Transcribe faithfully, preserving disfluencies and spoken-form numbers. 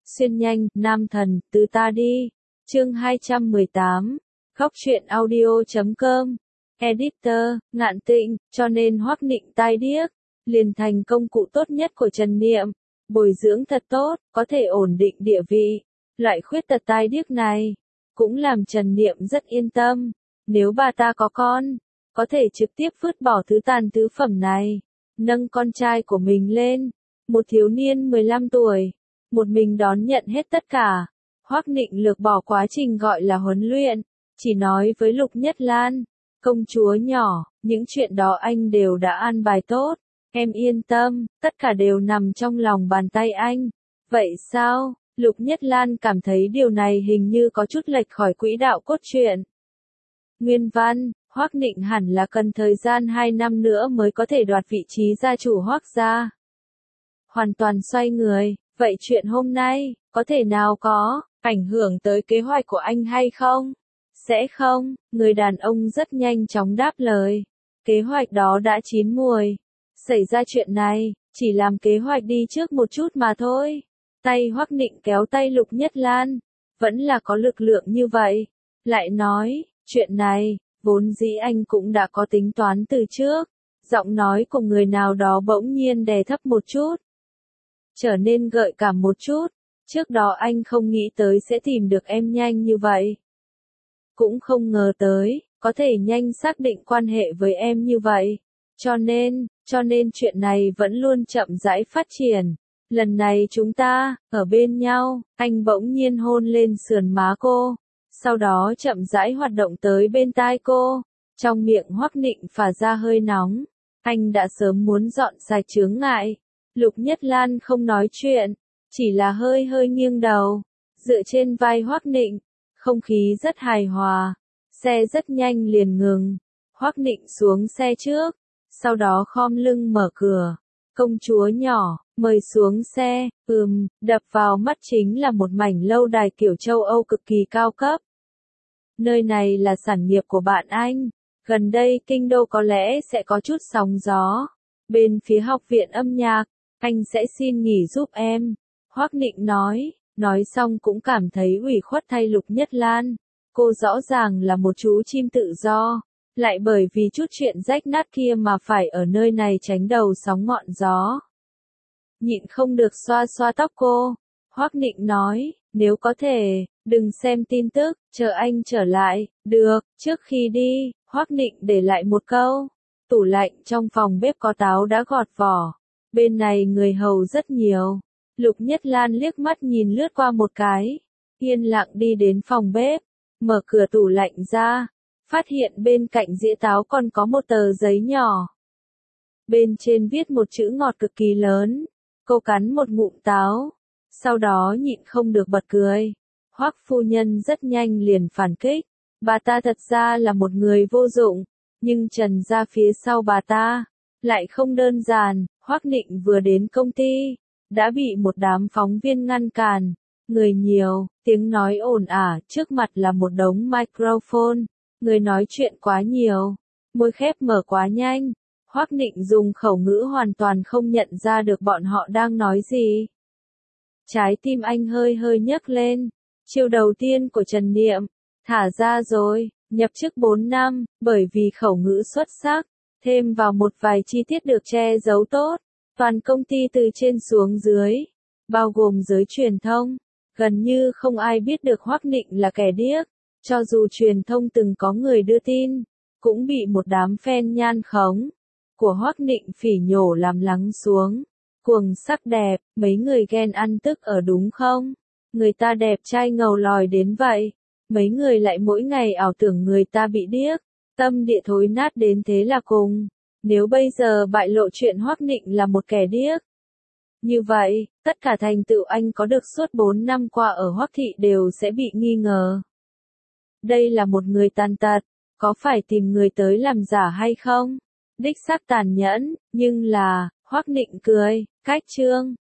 Xuyên nhanh, nam thần, từ ta đi. Chương hai trăm mười tám. Góc truyện audio chấm com. Editor, Ngạn Tịnh, cho nên Hoắc Nịnh tai điếc, liền thành công cụ tốt nhất của Trần Niệm. Bồi dưỡng thật tốt, có thể ổn định địa vị. Loại khuyết tật tai điếc này, cũng làm Trần Niệm rất yên tâm. Nếu bà ta có con, có thể trực tiếp vứt bỏ thứ tàn tứ phẩm này, nâng con trai của mình lên. Một thiếu niên mười lăm tuổi, một mình đón nhận hết tất cả. Hoắc Nịnh lược bỏ quá trình gọi là huấn luyện, chỉ nói với Lục Nhất Lan, công chúa nhỏ, những chuyện đó anh đều đã an bài tốt, em yên tâm, tất cả đều nằm trong lòng bàn tay anh. Vậy sao? Lục Nhất Lan cảm thấy điều này hình như có chút lệch khỏi quỹ đạo cốt truyện. Nguyên văn, Hoắc Nịnh hẳn là cần thời gian hai năm nữa mới có thể đoạt vị trí gia chủ Hoắc gia. Hoàn toàn xoay người, vậy chuyện hôm nay, có thể nào có ảnh hưởng tới kế hoạch của anh hay không? Sẽ không, người đàn ông rất nhanh chóng đáp lời. Kế hoạch đó đã chín muồi. Xảy ra chuyện này, chỉ làm kế hoạch đi trước một chút mà thôi. Tay Hoắc Nịnh kéo tay Lục Nhất Lan, vẫn là có lực lượng như vậy. Lại nói, chuyện này, vốn dĩ anh cũng đã có tính toán từ trước. Giọng nói của người nào đó bỗng nhiên đè thấp một chút, trở nên gợi cảm một chút. Trước đó anh không nghĩ tới sẽ tìm được em nhanh như vậy. Cũng không ngờ tới, có thể nhanh xác định quan hệ với em như vậy. Cho nên, cho nên chuyện này vẫn luôn chậm rãi phát triển. Lần này chúng ta, ở bên nhau, anh bỗng nhiên hôn lên sườn má cô. Sau đó chậm rãi hoạt động tới bên tai cô. Trong miệng Hoắc Nịnh phả ra hơi nóng. Anh đã sớm muốn dọn sạch chướng ngại. Lục Nhất Lan không nói chuyện, chỉ là hơi hơi nghiêng đầu, dựa trên vai Hoắc Nịnh. Không khí rất hài hòa, xe rất nhanh liền ngừng. Hoắc Nịnh xuống xe trước, sau đó khom lưng mở cửa. Công chúa nhỏ, mời xuống xe. Ừm, đập vào mắt chính là một mảnh lâu đài kiểu châu Âu cực kỳ cao cấp. Nơi này là sản nghiệp của bạn anh. Gần đây kinh đô có lẽ sẽ có chút sóng gió. Bên phía học viện âm nhạc, anh sẽ xin nghỉ giúp em. Hoắc Nịnh nói, nói xong cũng cảm thấy ủy khuất thay Lục Nhất Lan. Cô rõ ràng là một chú chim tự do, lại bởi vì chút chuyện rách nát kia mà phải ở nơi này tránh đầu sóng ngọn gió. Nhịn không được xoa xoa tóc cô. Hoắc Nịnh nói, nếu có thể, đừng xem tin tức, chờ anh trở lại. Được, trước khi đi, Hoắc Nịnh để lại một câu. Tủ lạnh trong phòng bếp có táo đã gọt vỏ. Bên này người hầu rất nhiều. Lục Nhất Lan liếc mắt nhìn lướt qua một cái, yên lặng đi đến phòng bếp, mở cửa tủ lạnh ra, phát hiện bên cạnh dĩa táo còn có một tờ giấy nhỏ. Bên trên viết một chữ ngọt cực kỳ lớn. Cô cắn một ngụm táo, sau đó nhịn không được bật cười. Hoắc phu nhân rất nhanh liền phản kích, bà ta thật ra là một người vô dụng, nhưng Trần gia phía sau bà ta lại không đơn giản. Hoắc Nịnh vừa đến công ty, đã bị một đám phóng viên ngăn cản. Người nhiều, tiếng nói ồn ả, trước mặt là một đống microphone. Người nói chuyện quá nhiều, môi khép mở quá nhanh. Hoắc Nịnh dùng khẩu ngữ hoàn toàn không nhận ra được bọn họ đang nói gì. Trái tim anh hơi hơi nhấc lên. Chiêu đầu tiên của Trần Niệm, thả ra rồi, nhập chức bốn năm, bởi vì khẩu ngữ xuất sắc, thêm vào một vài chi tiết được che giấu tốt. Toàn công ty từ trên xuống dưới, bao gồm giới truyền thông, gần như không ai biết được Hoắc Nịnh là kẻ điếc. Cho dù truyền thông từng có người đưa tin, cũng bị một đám fan nhan khống của Hoắc Nịnh phỉ nhổ làm lắng xuống. Cuồng sắc đẹp, mấy người ghen ăn tức ở đúng không? Người ta đẹp trai ngầu lòi đến vậy, mấy người lại mỗi ngày ảo tưởng người ta bị điếc, tâm địa thối nát đến thế là cùng. Nếu bây giờ bại lộ chuyện Hoắc Nịnh là một kẻ điếc, như vậy, tất cả thành tựu anh có được suốt bốn năm qua ở Hoắc thị đều sẽ bị nghi ngờ. Đây là một người tàn tật, có phải tìm người tới làm giả hay không? Đích xác tàn nhẫn, nhưng là, Hoắc Nịnh cười, cách chương.